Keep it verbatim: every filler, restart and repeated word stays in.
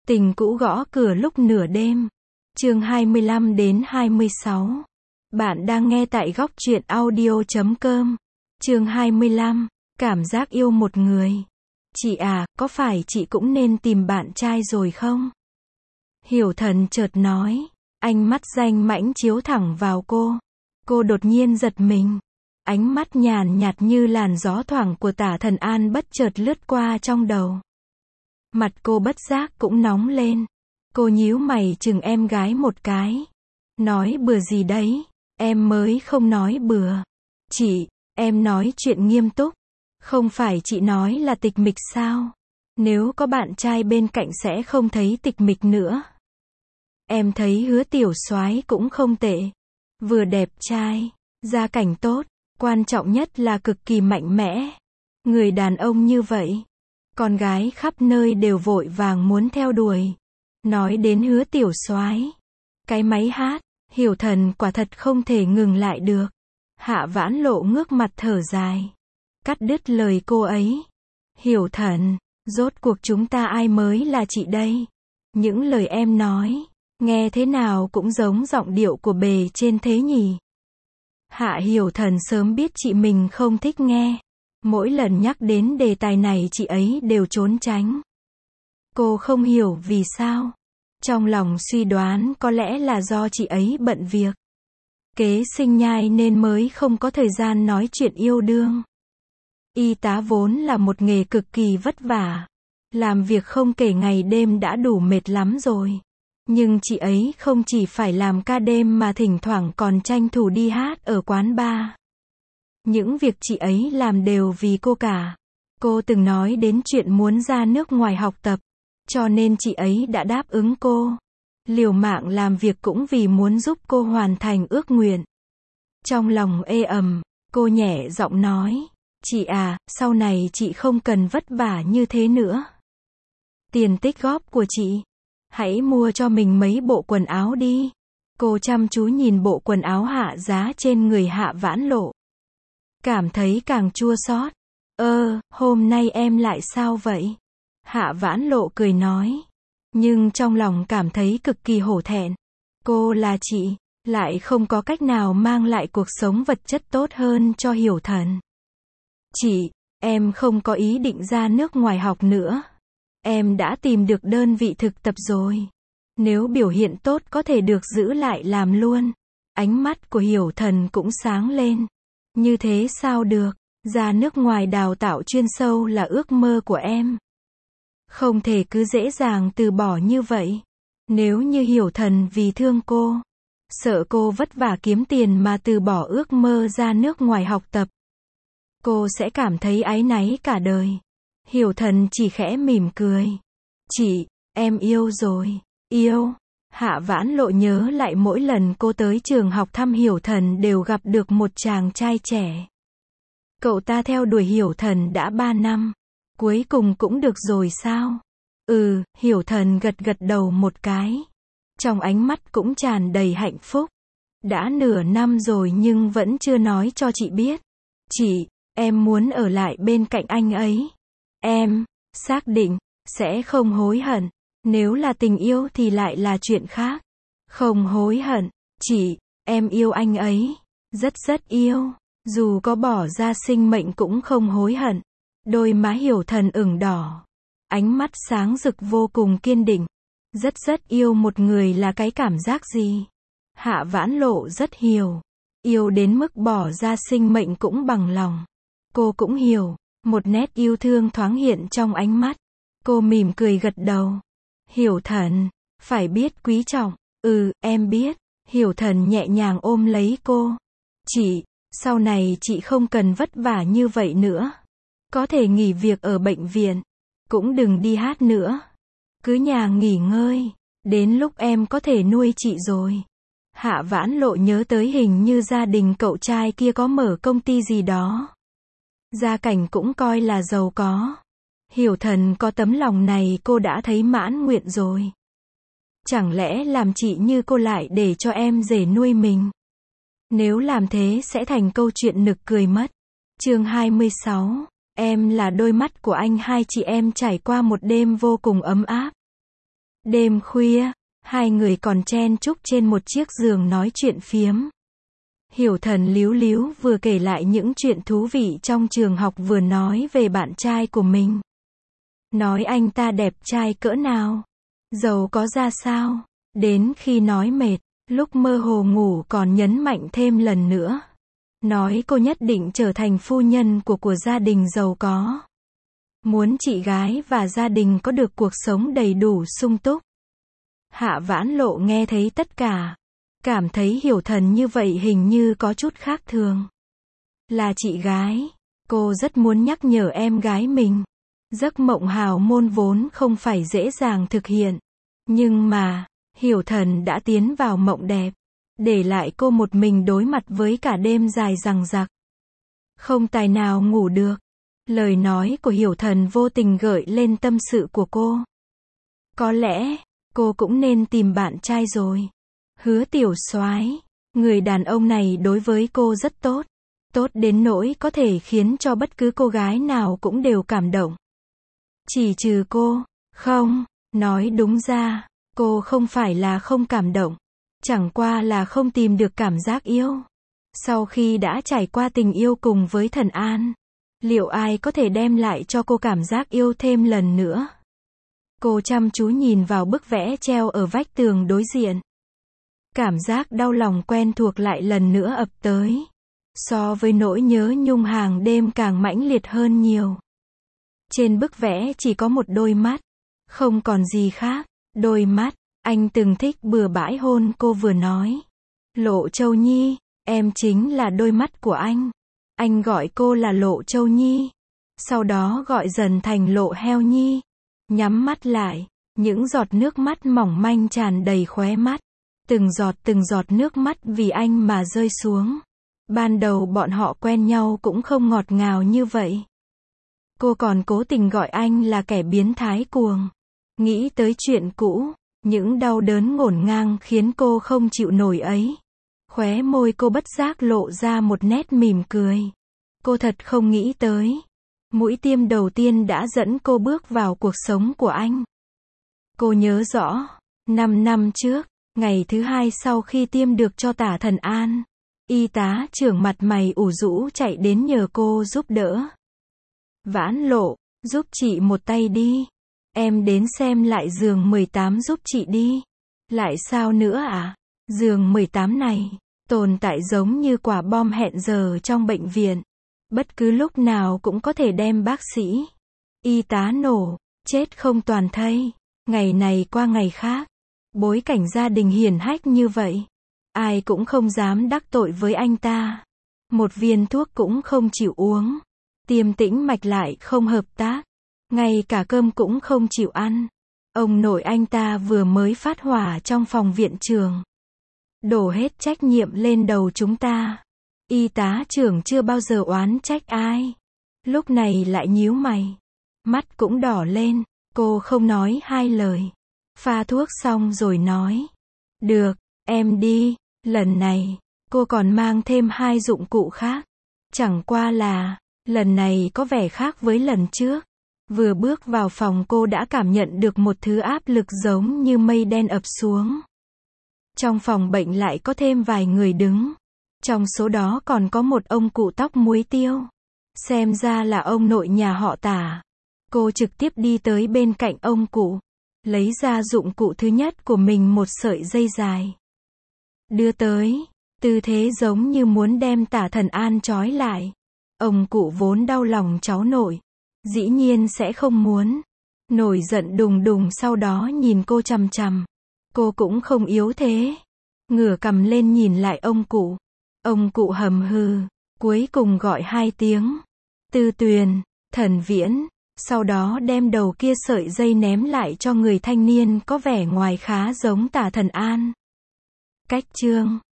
Tình cũ gõ cửa lúc nửa đêm. Chương hai mươi lăm đến hai mươi sáu. Bạn đang nghe tại góc truyện audio chấm com. Chương hai mươi lăm. Cảm giác yêu một người. Chị à, có phải chị cũng nên tìm bạn trai rồi không? Hiểu Thần chợt nói. Ánh mắt danh mãnh chiếu thẳng vào cô. Cô đột nhiên giật mình. Ánh mắt nhàn nhạt như làn gió thoảng của Tả Thần An bất chợt lướt qua trong đầu. Mặt cô bất giác cũng nóng lên. Cô nhíu mày chừng em gái một cái. Nói bừa gì đấy? Em mới không nói bừa. Chị, em nói chuyện nghiêm túc. Không phải chị nói là tịch mịch sao? Nếu có bạn trai bên cạnh sẽ không thấy tịch mịch nữa. Em thấy Hứa tiểu soái cũng không tệ. Vừa đẹp trai, gia cảnh tốt, quan trọng nhất là cực kỳ mạnh mẽ. Người đàn ông như vậy, con gái khắp nơi đều vội vàng muốn theo đuổi. Nói đến Hứa tiểu soái, cái máy hát, Hiểu Thần quả thật không thể ngừng lại được. Hạ Vãn Lộ ngước mặt thở dài, cắt đứt lời cô ấy. Hiểu Thần, rốt cuộc chúng ta ai mới là chị đây? Những lời em nói, nghe thế nào cũng giống giọng điệu của bề trên thế nhỉ? Hạ Hiểu Thần sớm biết chị mình không thích nghe. Mỗi lần nhắc đến đề tài này chị ấy đều trốn tránh. Cô không hiểu vì sao. Trong lòng suy đoán có lẽ là do chị ấy bận việc. Kế sinh nhai nên mới không có thời gian nói chuyện yêu đương. Y tá vốn là một nghề cực kỳ vất vả. Làm việc không kể ngày đêm đã đủ mệt lắm rồi. Nhưng chị ấy không chỉ phải làm ca đêm mà thỉnh thoảng còn tranh thủ đi hát ở quán bar. Những việc chị ấy làm đều vì cô cả. Cô từng nói đến chuyện muốn ra nước ngoài học tập, cho nên chị ấy đã đáp ứng cô. Liều mạng làm việc cũng vì muốn giúp cô hoàn thành ước nguyện. Trong lòng ê ẩm, cô nhẹ giọng nói, chị à, sau này chị không cần vất vả như thế nữa. Tiền tích góp của chị, hãy mua cho mình mấy bộ quần áo đi. Cô chăm chú nhìn bộ quần áo hạ giá trên người Hạ Vãn Lộ. Cảm thấy càng chua xót. Ơ, hôm nay em lại sao vậy? Hạ Vãn Lộ cười nói. Nhưng trong lòng cảm thấy cực kỳ hổ thẹn. Cô là chị, lại không có cách nào mang lại cuộc sống vật chất tốt hơn cho Hiểu Thần. Chị, em không có ý định ra nước ngoài học nữa. Em đã tìm được đơn vị thực tập rồi. Nếu biểu hiện tốt có thể được giữ lại làm luôn. Ánh mắt của Hiểu Thần cũng sáng lên. Như thế sao được? Ra nước ngoài đào tạo chuyên sâu là ước mơ của em. Không thể cứ dễ dàng từ bỏ như vậy. Nếu như Hiểu Thần vì thương cô, sợ cô vất vả kiếm tiền mà từ bỏ ước mơ ra nước ngoài học tập, cô sẽ cảm thấy áy náy cả đời. Hiểu Thần chỉ khẽ mỉm cười. Chị, em yêu rồi. Yêu. Hạ Vãn Lộ nhớ lại mỗi lần cô tới trường học thăm Hiểu Thần đều gặp được một chàng trai trẻ. Cậu ta theo đuổi Hiểu Thần đã ba năm. Cuối cùng cũng được rồi sao? Ừ, Hiểu Thần gật gật đầu một cái. Trong ánh mắt cũng tràn đầy hạnh phúc. Đã nửa năm rồi nhưng vẫn chưa nói cho chị biết. Chị, em muốn ở lại bên cạnh anh ấy. Em, xác định, sẽ không hối hận. Nếu là tình yêu thì lại là chuyện khác. Không hối hận. Chị, em yêu anh ấy. Rất rất yêu. Dù có bỏ ra sinh mệnh cũng không hối hận. Đôi má Hiểu Thần ửng đỏ. Ánh mắt sáng rực vô cùng kiên định. Rất rất yêu một người là cái cảm giác gì? Hạ Vãn Lộ rất hiểu. Yêu đến mức bỏ ra sinh mệnh cũng bằng lòng. Cô cũng hiểu. Một nét yêu thương thoáng hiện trong ánh mắt. Cô mỉm cười gật đầu. Hiểu Thần, phải biết quý trọng. Ừ, em biết. Hiểu Thần nhẹ nhàng ôm lấy cô. Chị, sau này chị không cần vất vả như vậy nữa. Có thể nghỉ việc ở bệnh viện. Cũng đừng đi hát nữa. Cứ nhà nghỉ ngơi. Đến lúc em có thể nuôi chị rồi. Hạ Vãn Lộ nhớ tới hình như gia đình cậu trai kia có mở công ty gì đó. Gia cảnh cũng coi là giàu có. Hiểu Thần có tấm lòng này cô đã thấy mãn nguyện rồi. Chẳng lẽ làm chị như cô lại để cho em rể nuôi mình? Nếu làm thế sẽ thành câu chuyện nực cười mất. Chương hai mươi sáu. Em là đôi mắt của anh. Hai chị em trải qua một đêm vô cùng ấm áp. Đêm khuya, hai người còn chen chúc trên một chiếc giường nói chuyện phiếm. Hiểu Thần líu líu vừa kể lại những chuyện thú vị trong trường học vừa nói về bạn trai của mình. Nói anh ta đẹp trai cỡ nào, giàu có ra sao, đến khi nói mệt, lúc mơ hồ ngủ còn nhấn mạnh thêm lần nữa. Nói cô nhất định trở thành phu nhân của của gia đình giàu có. Muốn chị gái và gia đình có được cuộc sống đầy đủ sung túc. Hạ Vãn Lộ nghe thấy tất cả. Cảm thấy Hiểu Thần như vậy hình như có chút khác thường. Là chị gái, cô rất muốn nhắc nhở em gái mình. Giấc mộng hào môn vốn không phải dễ dàng thực hiện. Nhưng mà, Hiểu Thần đã tiến vào mộng đẹp. Để lại cô một mình đối mặt với cả đêm dài dằng dặc. Không tài nào ngủ được. Lời nói của Hiểu Thần vô tình gợi lên tâm sự của cô. Có lẽ, cô cũng nên tìm bạn trai rồi. Hứa Tiểu Soái, người đàn ông này đối với cô rất tốt. Tốt đến nỗi có thể khiến cho bất cứ cô gái nào cũng đều cảm động. Chỉ trừ cô, không, nói đúng ra, cô không phải là không cảm động. Chẳng qua là không tìm được cảm giác yêu. Sau khi đã trải qua tình yêu cùng với Thần An, liệu ai có thể đem lại cho cô cảm giác yêu thêm lần nữa? Cô chăm chú nhìn vào bức vẽ treo ở vách tường đối diện. Cảm giác đau lòng quen thuộc lại lần nữa ập tới. So với nỗi nhớ nhung hàng đêm càng mãnh liệt hơn nhiều. Trên bức vẽ chỉ có một đôi mắt. Không còn gì khác. Đôi mắt. Anh từng thích bừa bãi hôn cô vừa nói. Lộ Châu Nhi, em chính là đôi mắt của anh. Anh gọi cô là Lộ Châu Nhi. Sau đó gọi dần thành Lộ Heo Nhi. Nhắm mắt lại, những giọt nước mắt mỏng manh tràn đầy khóe mắt. Từng giọt từng giọt nước mắt vì anh mà rơi xuống. Ban đầu bọn họ quen nhau cũng không ngọt ngào như vậy. Cô còn cố tình gọi anh là kẻ biến thái cuồng. Nghĩ tới chuyện cũ, những đau đớn ngổn ngang khiến cô không chịu nổi ấy. Khóe môi cô bất giác lộ ra một nét mỉm cười. Cô thật không nghĩ tới. Mũi tiêm đầu tiên đã dẫn cô bước vào cuộc sống của anh. Cô nhớ rõ, năm năm trước, ngày thứ hai sau khi tiêm được cho Tả Thần An, y tá trưởng mặt mày ủ rũ chạy đến nhờ cô giúp đỡ. Vãn Lộ, giúp chị một tay đi. Em đến xem lại giường mười tám giúp chị đi. Lại sao nữa à? Giường mười tám này, tồn tại giống như quả bom hẹn giờ trong bệnh viện. Bất cứ lúc nào cũng có thể đem bác sĩ, y tá nổ, chết không toàn thây. Ngày này qua ngày khác. Bối cảnh gia đình hiển hách như vậy. Ai cũng không dám đắc tội với anh ta. Một viên thuốc cũng không chịu uống. Tiêm tĩnh mạch lại không hợp tác. Ngay cả cơm cũng không chịu ăn. Ông nội anh ta vừa mới phát hỏa trong phòng viện trường. Đổ hết trách nhiệm lên đầu chúng ta. Y tá trưởng chưa bao giờ oán trách ai. Lúc này lại nhíu mày. Mắt cũng đỏ lên. Cô không nói hai lời. Pha thuốc xong rồi nói. Được, em đi. Lần này, cô còn mang thêm hai dụng cụ khác. Chẳng qua là, lần này có vẻ khác với lần trước. Vừa bước vào phòng cô đã cảm nhận được một thứ áp lực giống như mây đen ập xuống. Trong phòng bệnh lại có thêm vài người đứng. Trong số đó còn có một ông cụ tóc muối tiêu. Xem ra là ông nội nhà họ Tả. Cô trực tiếp đi tới bên cạnh ông cụ. Lấy ra dụng cụ thứ nhất của mình, một sợi dây dài. Đưa tới. Tư thế giống như muốn đem Tả Thần An trói lại. Ông cụ vốn đau lòng cháu nội. Dĩ nhiên sẽ không muốn. Nổi giận đùng đùng sau đó nhìn cô chằm chằm. Cô cũng không yếu thế. Ngửa cằm lên nhìn lại ông cụ. Ông cụ hầm hừ. Cuối cùng gọi hai tiếng. Tư Tuyền, Thần Viễn. Sau đó đem đầu kia sợi dây ném lại cho người thanh niên có vẻ ngoài khá giống Tả Thần An. Cách chương